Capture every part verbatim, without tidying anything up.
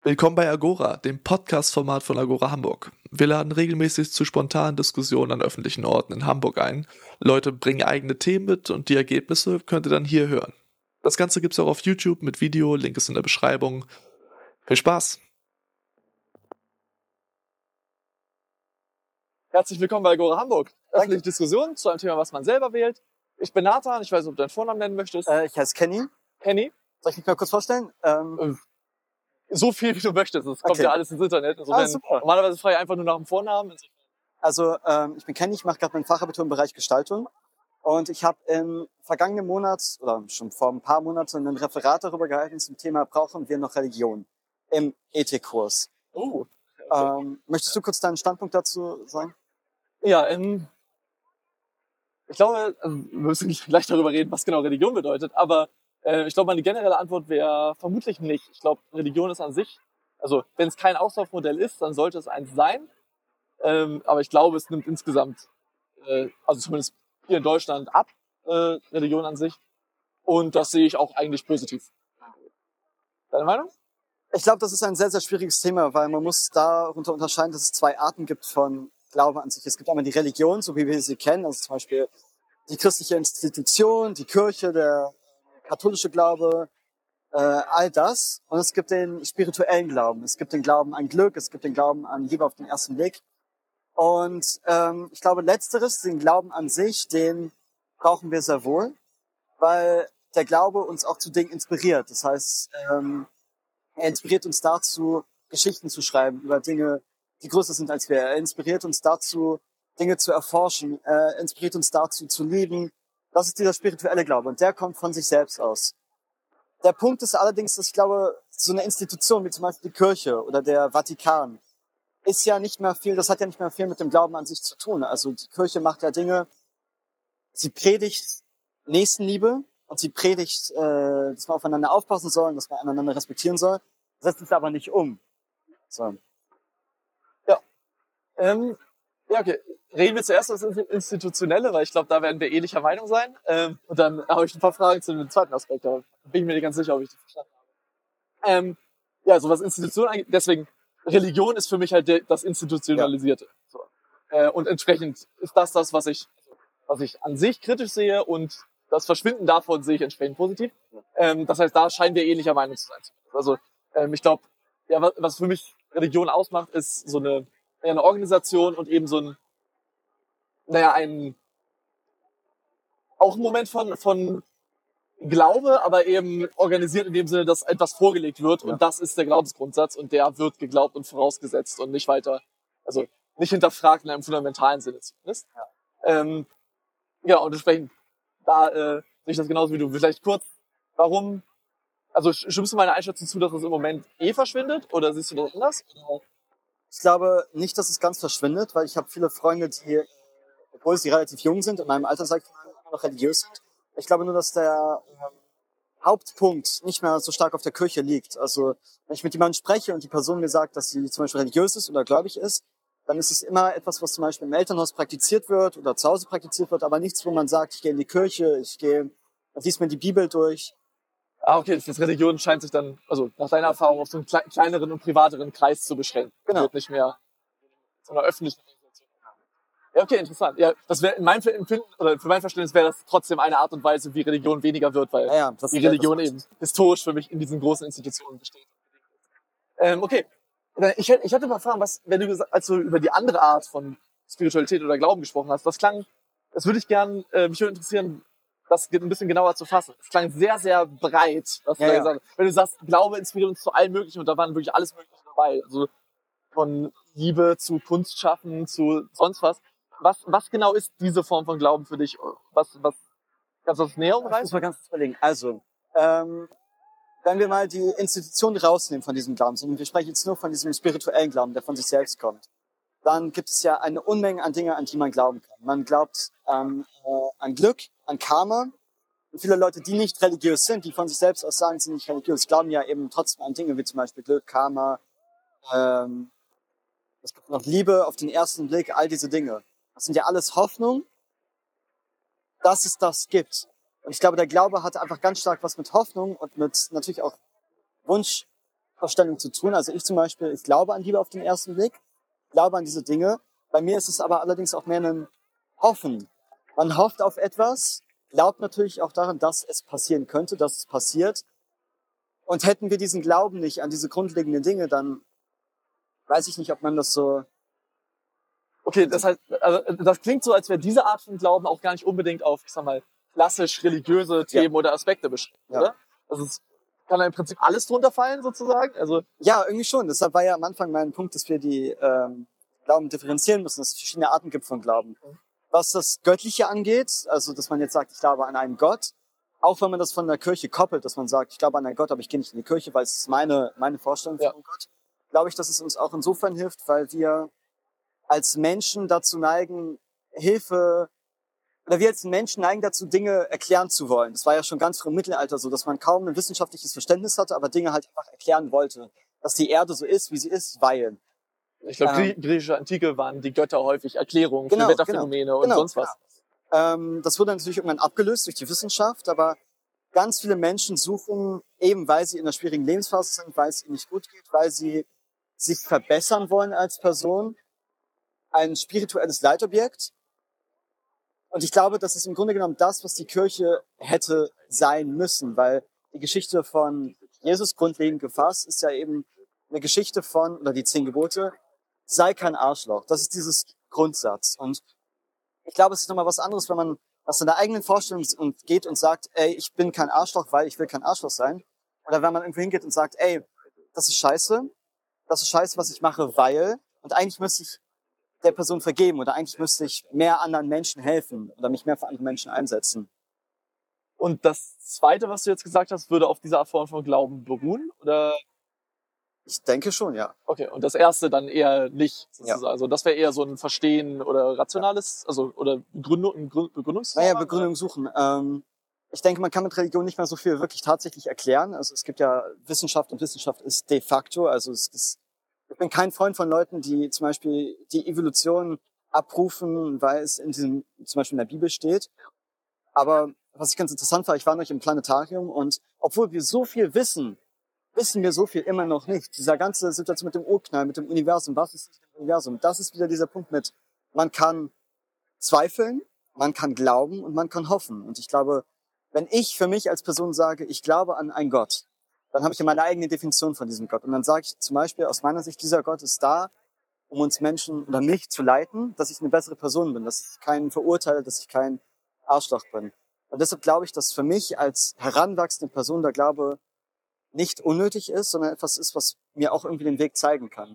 Willkommen bei Agora, dem Podcast-Format von Agora Hamburg. Wir laden regelmäßig zu spontanen Diskussionen an öffentlichen Orten in Hamburg ein. Leute bringen eigene Themen mit und die Ergebnisse könnt ihr dann hier hören. Das Ganze gibt's auch auf YouTube mit Video, Link ist in der Beschreibung. Viel Spaß! Herzlich willkommen bei Agora Hamburg. Öffentliche Diskussion zu einem Thema, was man selber wählt. Ich bin Nathan, ich weiß nicht, ob du deinen Vornamen nennen möchtest. Äh, ich heiße Kenny. Kenny. Soll ich mich mal kurz vorstellen? Ähm, So viel, wie du möchtest. Es kommt Okay. ja alles ins Internet. Insofern, Ah, super. normalerweise frage ich einfach nur nach dem Vornamen. also ähm, ich bin Kenny, ich mache gerade mein Fachabitur im Bereich Gestaltung. Und ich habe im vergangenen Monat, oder schon vor ein paar Monaten, ein Referat darüber gehalten zum Thema „Brauchen wir noch Religion?" im Ethikkurs. Oh. Ähm, möchtest du kurz deinen Standpunkt dazu sagen? Ja, ähm, ich glaube, also, wir müssen gleich darüber reden, was genau Religion bedeutet. Aber äh, ich glaube, meine generelle Antwort wäre vermutlich nicht. Ich glaube, Religion ist an sich, also wenn es kein Auslaufmodell ist, dann sollte es eins sein. Ähm, aber ich glaube, es nimmt insgesamt, äh, also zumindest hier in Deutschland ab, äh, Religion an sich. Und das sehe ich auch eigentlich positiv. Deine Meinung? Ich glaube, das ist ein sehr, sehr schwieriges Thema, weil man muss darunter unterscheiden, dass es zwei Arten gibt von Glaube an sich. Es gibt einmal die Religion, so wie wir sie kennen, also zum Beispiel die christliche Institution, die Kirche, der katholische Glaube, äh, all das. Und es gibt den spirituellen Glauben. Es gibt den Glauben an Glück, es gibt den Glauben an Liebe auf den ersten Blick. Und ähm, ich glaube, letzteres, den Glauben an sich, den brauchen wir sehr wohl, weil der Glaube uns auch zu Dingen inspiriert. Das heißt, ähm, er inspiriert uns dazu, Geschichten zu schreiben über Dinge, die größer sind als wir. Er inspiriert uns dazu, Dinge zu erforschen. Er inspiriert uns dazu, zu lieben. Das ist dieser spirituelle Glaube und der kommt von sich selbst aus. Der Punkt ist allerdings, dass ich glaube, so eine Institution wie zum Beispiel die Kirche oder der Vatikan ist ja nicht mehr viel, das hat ja nicht mehr viel mit dem Glauben an sich zu tun. Also die Kirche macht ja Dinge, sie predigt Nächstenliebe und sie predigt, äh, dass man aufeinander aufpassen soll und dass man einander respektieren soll, setzt es aber nicht um. So. Ähm, ja, okay. Reden wir zuerst über das Institutionelle, weil ich glaube, da werden wir ähnlicher Meinung sein. Ähm, und dann habe ich ein paar Fragen zu dem zweiten Aspekt, aber bin ich mir nicht ganz sicher, ob ich das verstanden habe. Ähm, ja, so was Institutionen angeht, deswegen, Religion ist für mich halt de- das Institutionalisierte. Ja. So. Äh, und entsprechend ist das das, was ich, was ich an sich kritisch sehe und das Verschwinden davon sehe ich entsprechend positiv. Ähm, das heißt, da scheinen wir ähnlicher Meinung zu sein. Also ähm, ich glaube, ja, was, was für mich Religion ausmacht, ist so eine eine Organisation und eben so ein, naja, ein, auch ein Moment von, von Glaube, aber eben organisiert in dem Sinne, dass etwas vorgelegt wird und ja. Das ist der Glaubensgrundsatz und der wird geglaubt und vorausgesetzt und nicht weiter, also nicht hinterfragt in einem fundamentalen Sinne zumindest. Ja, ähm, ja und entsprechend, da äh, sehe ich das genauso wie du. Vielleicht kurz, warum, also stimmst du meine Einschätzung zu, dass es im Moment eh verschwindet oder siehst du das anders? Oder? Ich glaube nicht, dass es ganz verschwindet, weil ich habe viele Freunde, die, obwohl sie relativ jung sind, in meinem Alter, sag ich mal, immer noch religiös sind. Ich glaube nur, dass der ähm, Hauptpunkt nicht mehr so stark auf der Kirche liegt. Also wenn ich mit jemandem spreche und die Person mir sagt, dass sie zum Beispiel religiös ist oder gläubig ist, dann ist es immer etwas, was zum Beispiel im Elternhaus praktiziert wird oder zu Hause praktiziert wird, aber nichts, wo man sagt, ich gehe in die Kirche, ich gehe, lies mir die Bibel durch. Ah, okay, das Religion scheint sich dann, also nach deiner Erfahrung, auf so einen kle- kleineren und privateren Kreis zu beschränken. Genau. Wird nicht mehr so einer öffentlichen Organisation. Ja, okay, interessant. Ja, das wäre in meinem Empfinden, oder für mein Verständnis wäre das trotzdem eine Art und Weise, wie Religion weniger wird, weil ja, ja, das die Religion eben historisch für mich in diesen großen Institutionen besteht. Ähm, okay. Ich, ich hatte mal fragen, was, wenn du gesagt, als du über die andere Art von Spiritualität oder Glauben gesprochen hast, das klang, das würde ich gern, äh, mich würde interessieren, das ein bisschen genauer zu fassen. Es klang sehr, sehr breit, was du ja, da ja. gesagt hast. Wenn du sagst, Glaube inspiriert uns zu allem Möglichen und da waren wirklich alles Mögliche dabei. Also von Liebe zu Kunst schaffen zu sonst was. Was, was genau ist diese Form von Glauben für dich? Was, was, kannst du das näher Ich muss umreißen? mal ganz kurz überlegen. Also, ähm, wenn wir mal die Institution rausnehmen von diesem Glauben, sondern wir sprechen jetzt nur von diesem spirituellen Glauben, der von sich selbst kommt, dann gibt es ja eine Unmenge an Dinge, an die man glauben kann. Man glaubt ähm, äh, an Glück, an Karma. Und viele Leute, die nicht religiös sind, die von sich selbst aus sagen, sie sind nicht religiös, glauben ja eben trotzdem an Dinge wie zum Beispiel Glück, Karma, ähm, es gibt noch Liebe auf den ersten Blick, all diese Dinge. Das sind ja alles Hoffnung, dass es das gibt. Und ich glaube, der Glaube hat einfach ganz stark was mit Hoffnung und mit natürlich auch Wunsch Vorstellungen zu tun. Also ich zum Beispiel, ich glaube an Liebe auf den ersten Blick, glaube an diese Dinge. Bei mir ist es aber allerdings auch mehr ein Hoffen. Man hofft auf etwas, glaubt natürlich auch daran, dass es passieren könnte, dass es passiert. Und hätten wir diesen Glauben nicht an diese grundlegenden Dinge, dann weiß ich nicht, ob man das so... Okay, das heißt, also das klingt so, als wäre diese Art von Glauben auch gar nicht unbedingt auf, ich sag mal, klassisch religiöse Themen ja. oder Aspekte beschränkt, ja. oder? Also es kann da im Prinzip alles drunter fallen, sozusagen? Also ja, irgendwie schon. Deshalb war ja am Anfang mein Punkt, dass wir die ähm, Glauben differenzieren müssen, dass es verschiedene Arten gibt von Glauben. Was das Göttliche angeht, also dass man jetzt sagt, ich glaube an einen Gott, auch wenn man das von der Kirche koppelt, dass man sagt, ich glaube an einen Gott, aber ich gehe nicht in die Kirche, weil es ist meine, meine Vorstellung ja. von Gott, glaube ich, dass es uns auch insofern hilft, weil wir als Menschen dazu neigen, Hilfe, oder wir als Menschen neigen dazu, Dinge erklären zu wollen. Das war ja schon ganz früh im Mittelalter so, dass man kaum ein wissenschaftliches Verständnis hatte, aber Dinge halt einfach erklären wollte. Dass die Erde so ist, wie sie ist, weil. Ich glaube, ähm, griechische Antike waren die Götter häufig Erklärungen genau, für Wetterphänomene genau, und genau, sonst was. Genau. Ähm, das wurde natürlich irgendwann abgelöst durch die Wissenschaft, aber ganz viele Menschen suchen, eben weil sie in einer schwierigen Lebensphase sind, weil es ihnen nicht gut geht, weil sie sich verbessern wollen als Person, ein spirituelles Leitobjekt. Und ich glaube, das ist im Grunde genommen das, was die Kirche hätte sein müssen, weil die Geschichte von Jesus grundlegend gefasst ist ja eben eine Geschichte von, oder die zehn Gebote, sei kein Arschloch. Das ist dieses Grundsatz. Und ich glaube, es ist nochmal was anderes, wenn man aus seiner eigenen Vorstellung geht und sagt, ey, ich bin kein Arschloch, weil ich will kein Arschloch sein. Oder wenn man irgendwo hingeht und sagt, ey, das ist scheiße, das ist scheiße, was ich mache, weil, und eigentlich müsste ich der Person vergeben oder eigentlich müsste ich mehr anderen Menschen helfen oder mich mehr für andere Menschen einsetzen. Und das Zweite, was du jetzt gesagt hast, würde auf dieser Art Form von Glauben beruhen? Oder? Ich denke schon, ja. Okay, und das Erste dann eher nicht, sozusagen. Ja. Also das wäre eher so ein Verstehen oder rationales, also oder Begründung, ein Begründungs- Naja, Begründung suchen. Ähm, ich denke, man kann mit Religion nicht mehr so viel wirklich tatsächlich erklären. Also es gibt ja Wissenschaft und Wissenschaft ist de facto, also es ist Ich bin kein Freund von Leuten, die zum Beispiel die Evolution abrufen, weil es in diesem, zum Beispiel in der Bibel steht. Aber was ich ganz interessant war, ich war neulich im Planetarium und obwohl wir so viel wissen, wissen wir so viel immer noch nicht. Dieser ganze Situation mit dem Urknall, mit dem Universum, was ist das Universum? Das ist wieder dieser Punkt mit, man kann zweifeln, man kann glauben und man kann hoffen. Und ich glaube, wenn ich für mich als Person sage, ich glaube an einen Gott, dann habe ich ja meine eigene Definition von diesem Gott. Und dann sage ich zum Beispiel, aus meiner Sicht, dieser Gott ist da, um uns Menschen oder mich zu leiten, dass ich eine bessere Person bin, dass ich keinen verurteile, dass ich kein Arschloch bin. Und deshalb glaube ich, dass für mich als heranwachsende Person der Glaube nicht unnötig ist, sondern etwas ist, was mir auch irgendwie den Weg zeigen kann.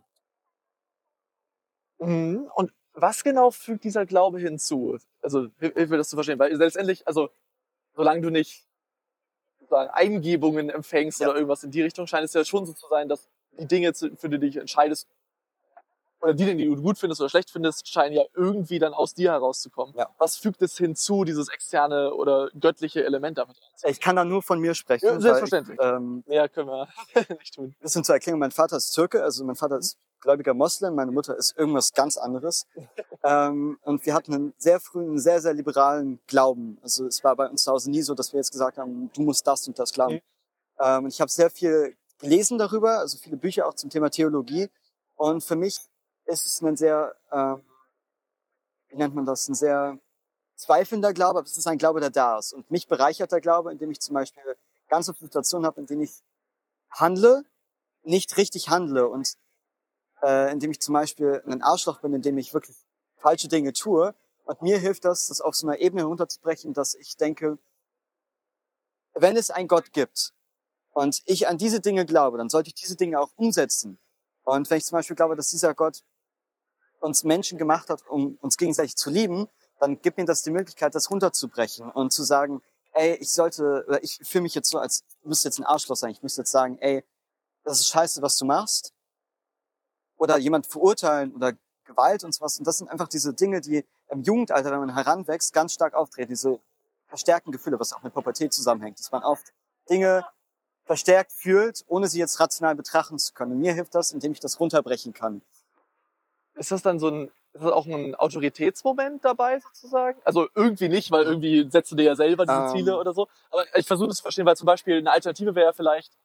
Mhm. Und was genau fügt dieser Glaube hinzu? Also, hilf mir das zu verstehen, weil letztendlich, also, solange du nicht sozusagen Eingebungen empfängst ja. oder irgendwas in die Richtung, scheint es ja schon so zu sein, dass die Dinge, für die du dich entscheidest, oder die Dinge, die du gut findest oder schlecht findest, scheinen ja irgendwie dann aus dir herauszukommen. Ja. Was fügt es hinzu, dieses externe oder göttliche Element damit einzubauen? Ich kann da nur von mir sprechen. Ja, selbstverständlich. Weil, ähm, Mehr können wir nicht tun. Ein bisschen zur Erklärung, mein Vater ist Türke, also mein Vater ist gläubiger Moslem, meine Mutter ist irgendwas ganz anderes. ähm, und wir hatten einen sehr frühen, sehr, sehr liberalen Glauben. Also es war bei uns zu Hause nie so, dass wir jetzt gesagt haben, du musst das und das glauben. Mhm. Ähm, ich habe sehr viel gelesen darüber, also viele Bücher auch zum Thema Theologie. Und für mich ist es ein sehr, ähm, wie nennt man das, ein sehr zweifelnder Glaube, aber es ist ein Glaube, der da ist. Und mich bereichert der Glaube, indem ich zum Beispiel ganz oft Situationen habe, in denen ich handle, nicht richtig handle und äh, indem ich zum Beispiel ein Arschloch bin, indem ich wirklich falsche Dinge tue. Und mir hilft das, das auf so einer Ebene herunterzubrechen, dass ich denke, wenn es einen Gott gibt und ich an diese Dinge glaube, dann sollte ich diese Dinge auch umsetzen. Und wenn ich zum Beispiel glaube, dass dieser Gott uns Menschen gemacht hat, um uns gegenseitig zu lieben, dann gibt mir das die Möglichkeit, das runterzubrechen und zu sagen, ey, ich sollte, oder ich fühle mich jetzt so, als ich müsste jetzt ein Arschloch sein. Ich müsste jetzt sagen, ey, das ist scheiße, was du machst. Oder jemand verurteilen oder Gewalt und sowas. Und das sind einfach diese Dinge, die im Jugendalter, wenn man heranwächst, ganz stark auftreten. Diese verstärkten Gefühle, was auch mit Pubertät zusammenhängt. Dass man oft Dinge verstärkt fühlt, ohne sie jetzt rational betrachten zu können. Und mir hilft das, indem ich das runterbrechen kann. Ist das dann so ein, ist das auch ein Autoritätsmoment dabei sozusagen? Also irgendwie nicht, weil irgendwie setzt du dir ja selber diese ähm, Ziele oder so. Aber ich versuche das zu verstehen, weil zum Beispiel eine Alternative wäre ja vielleicht,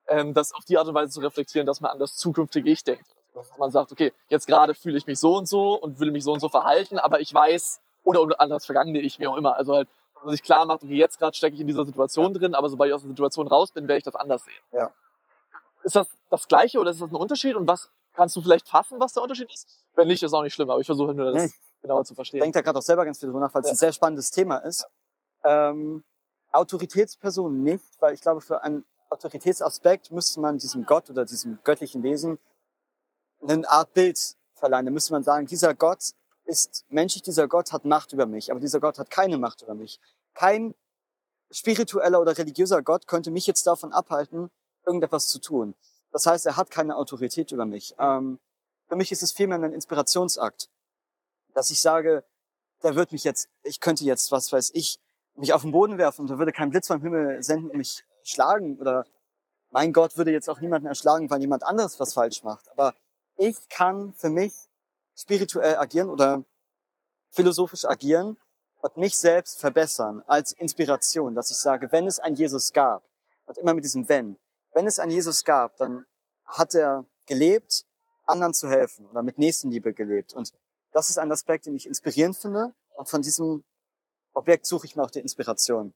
ähm, das auf die Art und Weise zu reflektieren, dass man an das zukünftige Ich denkt. Dass man sagt, okay, jetzt gerade fühle ich mich so und so und will mich so und so verhalten, aber ich weiß, oder, oder an das vergangene Ich, wie auch immer. Also halt, dass man sich klar macht, okay, jetzt gerade stecke ich in dieser Situation drin, aber sobald ich aus der Situation raus bin, werde ich das anders sehen. Ja. Ist das das Gleiche oder ist das ein Unterschied? Und was kannst du vielleicht fassen, was der Unterschied ist? Wenn nicht, ist auch nicht schlimm, aber ich versuche nur, das Nee. genauer zu verstehen. Ich denke da gerade auch selber ganz viel drüber nach, weil es Ja. ein sehr spannendes Thema ist. Ähm, Autoritätspersonen nicht, weil ich glaube, für einen Autoritätsaspekt müsste man diesem Gott oder diesem göttlichen Wesen eine Art Bild verleihen. Da müsste man sagen, dieser Gott ist menschlich, dieser Gott hat Macht über mich, aber dieser Gott hat keine Macht über mich. Kein spiritueller oder religiöser Gott könnte mich jetzt davon abhalten, irgendetwas zu tun. Das heißt, er hat keine Autorität über mich. Ähm, für mich ist es vielmehr ein Inspirationsakt, dass ich sage, der wird mich jetzt, ich könnte jetzt, was weiß ich, mich auf den Boden werfen und da würde kein Blitz vom Himmel senden und mich schlagen oder mein Gott würde jetzt auch niemanden erschlagen, weil jemand anderes was falsch macht. Aber ich kann für mich spirituell agieren oder philosophisch agieren und mich selbst verbessern als Inspiration, dass ich sage, wenn es einen Jesus gab, und immer mit diesem Wenn, wenn es einen Jesus gab, dann hat er gelebt, anderen zu helfen oder mit Nächstenliebe gelebt. Und das ist ein Aspekt, den ich inspirierend finde. Und von diesem Objekt suche ich mir auch die Inspiration.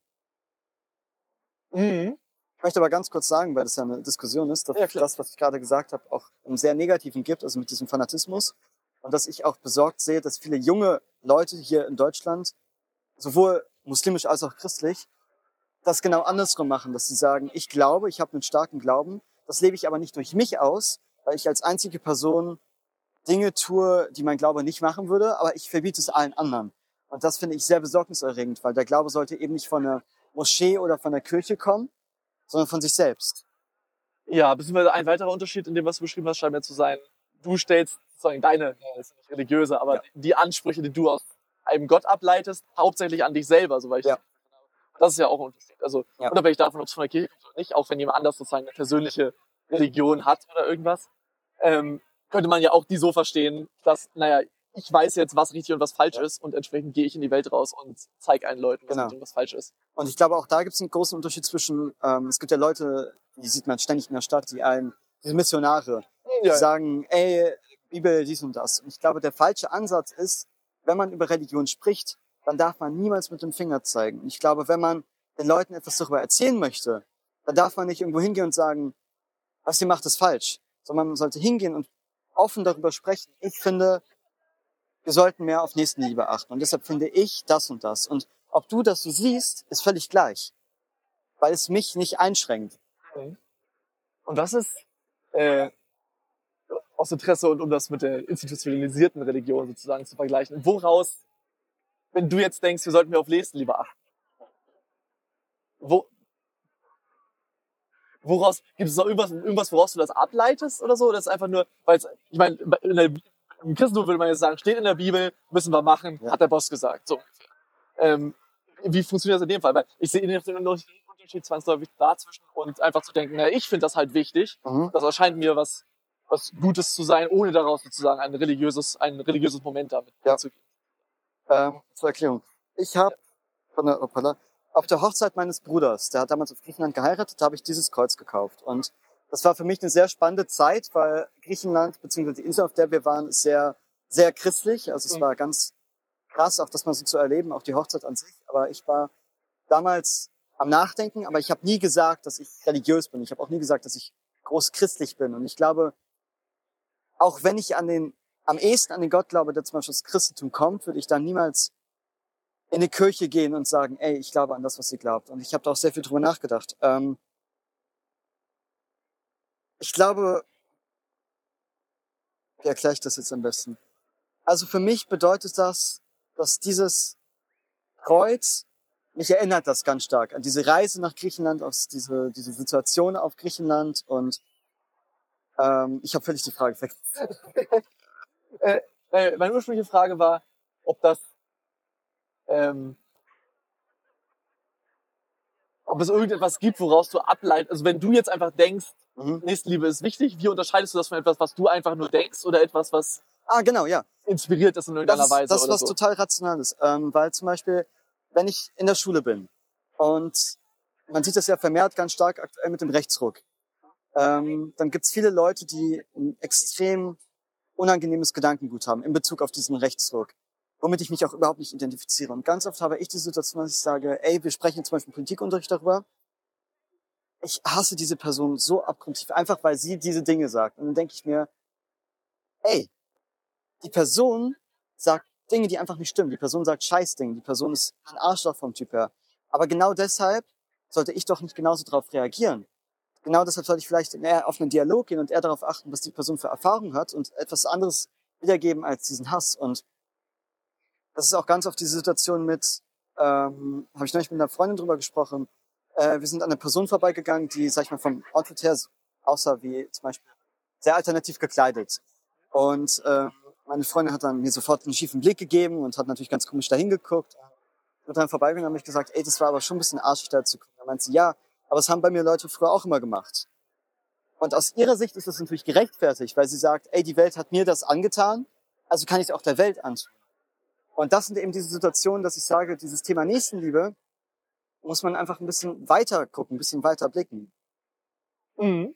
Mhm. Ich möchte aber ganz kurz sagen, weil das ja eine Diskussion ist, dass Ja, klar. das, was ich gerade gesagt habe, auch einen sehr negativen gibt, also mit diesem Fanatismus. Und dass ich auch besorgt sehe, dass viele junge Leute hier in Deutschland, sowohl muslimisch als auch christlich, das genau andersrum machen, dass sie sagen, ich glaube, ich habe einen starken Glauben, das lebe ich aber nicht durch mich aus, weil ich als einzige Person Dinge tue, die mein Glaube nicht machen würde, aber ich verbiete es allen anderen. Und das finde ich sehr besorgniserregend, weil der Glaube sollte eben nicht von der Moschee oder von der Kirche kommen, sondern von sich selbst. Ja, beziehungsweise ein weiterer Unterschied in dem, was du beschrieben hast, scheint mir zu sein, du stellst sozusagen deine, ja, das ist nicht religiöse, aber Ja. die Ansprüche, die du aus einem Gott ableitest, hauptsächlich an dich selber, soweit ich Ja. das ist ja auch ein Unterschied. Also Ja. unabhängig davon, ob es von der Kirche kommt oder nicht, auch wenn jemand anders sozusagen eine persönliche Religion hat oder irgendwas, ähm, könnte man ja auch die so verstehen, dass, naja, ich weiß jetzt, was richtig und was falsch Ja. ist und entsprechend gehe ich in die Welt raus und zeige allen Leuten, was Genau. richtig und was falsch ist. Und ich glaube, auch da gibt es einen großen Unterschied zwischen, ähm, es gibt ja Leute, die sieht man ständig in der Stadt, die einen, diese Missionare, die Ja. sagen, ey, Bibel, dies und das. Und ich glaube, der falsche Ansatz ist, wenn man über Religion spricht, dann darf man niemals mit dem Finger zeigen. Und ich glaube, wenn man den Leuten etwas darüber erzählen möchte, dann darf man nicht irgendwo hingehen und sagen, was ihr macht, ist falsch. Sondern man sollte hingehen und offen darüber sprechen. Ich finde, wir sollten mehr auf Nächstenliebe achten. Und deshalb finde ich das und das. Und ob du das so siehst, ist völlig gleich. Weil es mich nicht einschränkt. Und was ist äh, aus Interesse und um das mit der institutionalisierten Religion sozusagen zu vergleichen, woraus, wenn du jetzt denkst, wir sollten mehr auf Nächstenliebe achten, wo, woraus, gibt es noch irgendwas, irgendwas, woraus du das ableitest oder so? Oder ist es einfach nur, weil es, ich meine, in der, im Christentum würde man jetzt sagen, steht in der Bibel, müssen wir machen, Ja. hat der Boss gesagt, so ungefähr. Ähm, wie funktioniert das in dem Fall? Weil ich sehe den Unterschied zwangsläufig dazwischen und einfach zu denken, na, ich finde das halt wichtig, Mhm. das erscheint mir was, was Gutes zu sein, ohne daraus sozusagen ein religiöses, ein religiöses Moment damit Ja. zu geben. Ähm, zur Erklärung. Ich habe von der Opala, auf der Hochzeit meines Bruders, der hat damals auf Griechenland geheiratet, da habe ich dieses Kreuz gekauft. Und das war für mich eine sehr spannende Zeit, weil Griechenland, beziehungsweise die Insel, auf der wir waren, ist sehr, sehr christlich. Also es Mhm. war ganz krass, auch das mal so zu erleben, auch die Hochzeit an sich. Aber ich war damals am Nachdenken, aber ich habe nie gesagt, dass ich religiös bin. Ich habe auch nie gesagt, dass ich groß christlich bin. Und ich glaube, auch wenn ich an den, am ehesten an den Gott glaube, der zum Beispiel das Christentum kommt, würde ich dann niemals in eine Kirche gehen und sagen, ey, ich glaube an das, was sie glaubt. Und ich habe da auch sehr viel drüber nachgedacht. Ähm, ich glaube, wie erkläre ich das jetzt am besten? Also für mich bedeutet das, dass dieses Kreuz, mich erinnert das ganz stark an diese Reise nach Griechenland, aus diese, diese Situation auf Griechenland und ähm, ich habe völlig die Frage vergessen. Äh, äh, meine ursprüngliche Frage war, ob das, ähm, ob es irgendetwas gibt, woraus du ableitest. Also wenn du jetzt einfach denkst, Mhm. Nächstenliebe ist wichtig, wie unterscheidest du das von etwas, was du einfach nur denkst oder etwas, was Ah, genau, ja. inspiriert ist in Das irgendeiner ist, Weise das ist oder was so? total Rationales. Ähm, weil zum Beispiel, wenn ich in der Schule bin und man sieht das ja vermehrt ganz stark aktuell mit dem Rechtsruck. ähm, dann gibt es viele Leute, die ein extrem unangenehmes Gedankengut haben in Bezug auf diesen Rechtsruck, womit ich mich auch überhaupt nicht identifiziere. Und ganz oft habe ich die Situation, dass ich sage, ey, wir sprechen zum Beispiel im Politikunterricht darüber. Ich hasse diese Person so abgrundtief, einfach weil sie diese Dinge sagt. Und dann denke ich mir, ey, die Person sagt Dinge, die einfach nicht stimmen. Die Person sagt Scheißdinge. Die Person ist ein Arschloch vom Typ her. Aber genau deshalb sollte ich doch nicht genauso darauf reagieren. Genau deshalb sollte ich vielleicht eher auf einen Dialog gehen und eher darauf achten, was die Person für Erfahrung hat und etwas anderes wiedergeben als diesen Hass. Und das ist auch ganz oft diese Situation mit, ähm, habe ich neulich mit einer Freundin drüber gesprochen, äh, wir sind an einer Person vorbeigegangen, die, sag ich mal, vom Outfit her aussah wie zum Beispiel sehr alternativ gekleidet. Und äh, meine Freundin hat dann mir sofort einen schiefen Blick gegeben und hat natürlich ganz komisch dahin geguckt. Ich bin dann vorbeigegangen und habe ich gesagt, ey, das war aber schon ein bisschen arschig da zu gucken. Da meinte sie, ja, aber das haben bei mir Leute früher auch immer gemacht. Und aus ihrer Sicht ist das natürlich gerechtfertigt, weil sie sagt, ey, die Welt hat mir das angetan, also kann ich es auch der Welt antun. Und das sind eben diese Situationen, dass ich sage, dieses Thema Nächstenliebe muss man einfach ein bisschen weiter gucken, ein bisschen weiter blicken. Mhm.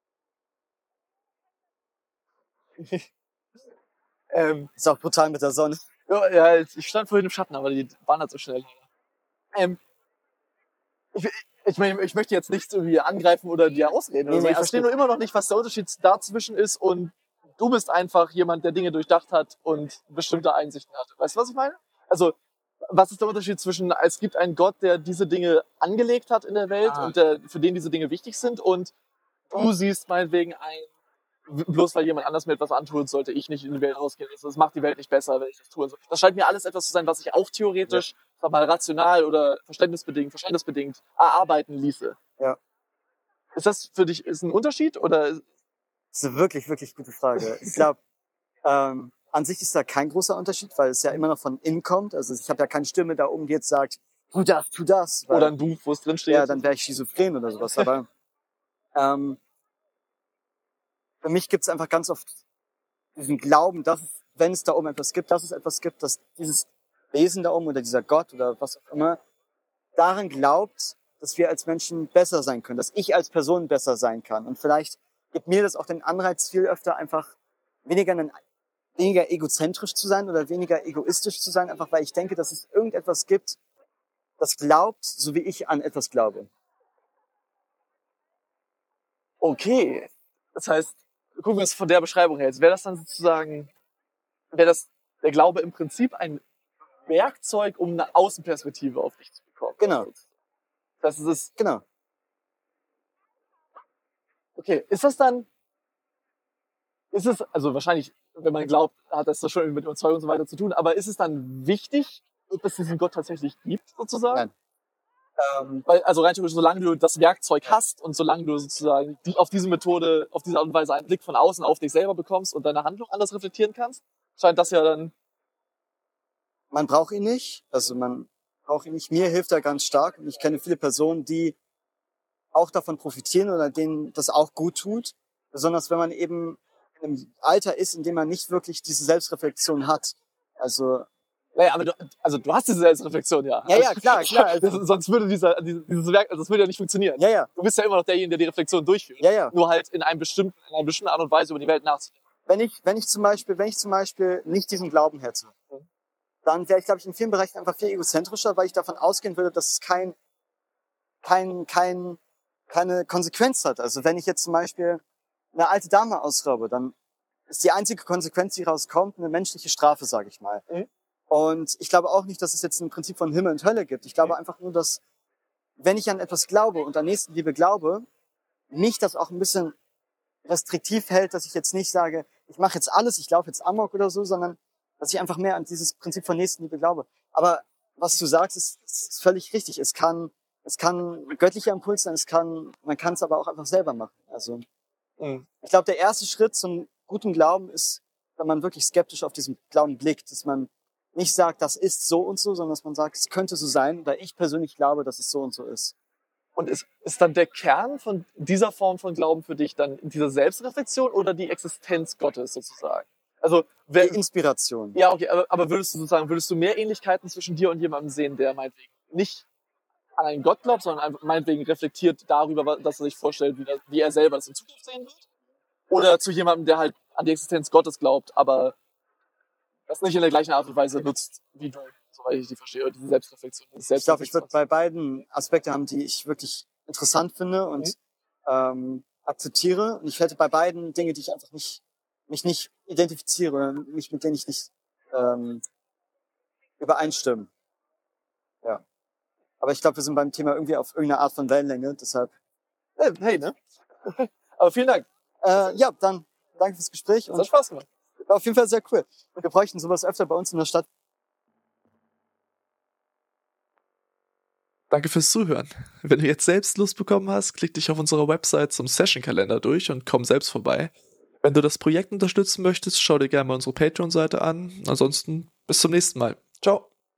ähm, Ist auch brutal mit der Sonne. ja, ja, ich stand vorhin im Schatten, aber die waren halt so schnell. Ähm, ich, ich, mein, ich möchte jetzt nicht irgendwie angreifen oder dir ausreden. Nee, Also nee, ich alles verstehe gut. nur immer noch nicht, was der Unterschied dazwischen ist und du bist einfach jemand, der Dinge durchdacht hat und bestimmte Einsichten hat. Weißt du, was ich meine? Also, was ist der Unterschied zwischen, es gibt einen Gott, der diese Dinge angelegt hat in der Welt Ah. und der, für den diese Dinge wichtig sind und du siehst meinetwegen ein, bloß weil jemand anders mir etwas antut, sollte ich nicht in die Welt rausgehen. Das macht die Welt nicht besser, wenn ich das tue. Das scheint mir alles etwas zu sein, was ich auch theoretisch, ja. sag mal, rational oder verständnisbedingt, verständnisbedingt erarbeiten ließe. Ja. Ist das für dich ist ein Unterschied oder? Das ist eine wirklich, wirklich gute Frage. Ich glaube, ähm, an sich ist da kein großer Unterschied, weil es ja immer noch von innen kommt. Also ich habe ja keine Stimme da oben, die jetzt sagt, tu das, tu das. Weil, oder ein Buch, wo es drin steht. Ja, dann wäre ich schizophren oder sowas. Aber ähm, für mich gibt es einfach ganz oft diesen Glauben, dass es, wenn es da oben etwas gibt, dass es etwas gibt, dass dieses Wesen da oben oder dieser Gott oder was auch immer daran glaubt, dass wir als Menschen besser sein können, dass ich als Person besser sein kann. Und vielleicht gibt mir das auch den Anreiz, viel öfter einfach weniger, einen, weniger egozentrisch zu sein oder weniger egoistisch zu sein, einfach weil ich denke, dass es irgendetwas gibt, das glaubt, so wie ich an etwas glaube. Okay. Das heißt, gucken wir es von der Beschreibung her. Jetzt wäre das dann sozusagen, wäre das der Glaube im Prinzip ein Werkzeug, um eine Außenperspektive auf dich zu bekommen. Genau. Das ist es. Genau. Okay, ist das dann, ist es, also wahrscheinlich, wenn man glaubt, hat das doch schon mit Überzeugung und so weiter zu tun, aber ist es dann wichtig, ob es diesen Gott tatsächlich gibt, sozusagen? Nein. Ähm, weil, also rein theoretisch, solange du das Werkzeug hast und solange du sozusagen die, auf diese Methode, auf diese Art und Weise einen Blick von außen auf dich selber bekommst und deine Handlung anders reflektieren kannst, scheint das ja dann... Man braucht ihn nicht, also man braucht ihn nicht. Mir hilft er ganz stark und ich kenne viele Personen, die auch davon profitieren oder denen das auch gut tut. Besonders wenn man eben in einem Alter ist, in dem man nicht wirklich diese Selbstreflexion hat. Also Naja, aber du, also du hast diese Selbstreflexion, ja. Ja, ja, klar, klar. Also, Das, sonst würde dieser, dieses, dieses Werk, also das würde ja nicht funktionieren. ja, ja, Du bist ja immer noch derjenige, der die Reflexion durchführt. ja, ja. Nur halt in einem bestimmten, in einer bestimmten Art und Weise über die Welt nachzudenken. Wenn ich, wenn ich zum Beispiel, wenn ich zum Beispiel nicht diesen Glauben hätte, dann wäre ich, glaube ich, in vielen Bereichen einfach viel egozentrischer, weil ich davon ausgehen würde, dass es kein, kein, kein, keine Konsequenz hat. Also wenn ich jetzt zum Beispiel eine alte Dame ausraube, dann ist die einzige Konsequenz, die rauskommt, eine menschliche Strafe, sage ich mal. Mhm. Und ich glaube auch nicht, dass es jetzt ein Prinzip von Himmel und Hölle gibt. Ich glaube einfach nur, dass, wenn ich an etwas glaube und an Nächstenliebe glaube, mich das auch ein bisschen restriktiv hält, dass ich jetzt nicht sage, ich mache jetzt alles, ich laufe jetzt Amok oder so, sondern dass ich einfach mehr an dieses Prinzip von Nächstenliebe glaube. Aber was du sagst, ist, ist völlig richtig. Es kann, es kann göttlicher Impuls sein, es kann, man kann es aber auch einfach selber machen. Also Mhm. ich glaube, der erste Schritt zum guten Glauben ist, wenn man wirklich skeptisch auf diesen Glauben blickt, dass man nicht sagt, das ist so und so, sondern dass man sagt, es könnte so sein, weil ich persönlich glaube, dass es so und so ist. Und ist, ist dann der Kern von dieser Form von Glauben für dich dann diese Selbstreflexion oder die Existenz Gottes sozusagen? Also, wer, Die Inspiration. ja, okay, aber, aber würdest du sozusagen, würdest du mehr Ähnlichkeiten zwischen dir und jemandem sehen, der meinetwegen nicht an einen Gott glaubt, sondern einfach meinetwegen reflektiert darüber, dass er sich vorstellt, wie, das, wie er selber das in Zukunft sehen wird. Oder zu jemandem, der halt an die Existenz Gottes glaubt, aber das nicht in der gleichen Art und Weise nutzt, wie du, soweit ich die verstehe, diese Selbstreflexion. Diese Ich glaube, ich würde bei beiden Aspekte haben, die ich wirklich interessant finde und Mhm. ähm, akzeptiere. Und ich hätte bei beiden Dinge, die ich einfach nicht, mich nicht identifiziere oder mich mit denen ich nicht ähm, übereinstimme. Ja. Aber ich glaube, wir sind beim Thema irgendwie auf irgendeine Art von Wellenlänge. Deshalb, Hey, hey, ne? Aber vielen Dank. äh, ja, dann danke fürs Gespräch Das hat und Spaß gemacht. war auf jeden Fall sehr cool. Wir bräuchten sowas öfter bei uns in der Stadt. Danke fürs Zuhören. Wenn du jetzt selbst Lust bekommen hast, klick dich auf unserer Website zum Session-Kalender durch und komm selbst vorbei. Wenn du das Projekt unterstützen möchtest, schau dir gerne mal unsere Patreon-Seite an. Ansonsten bis zum nächsten Mal. Ciao.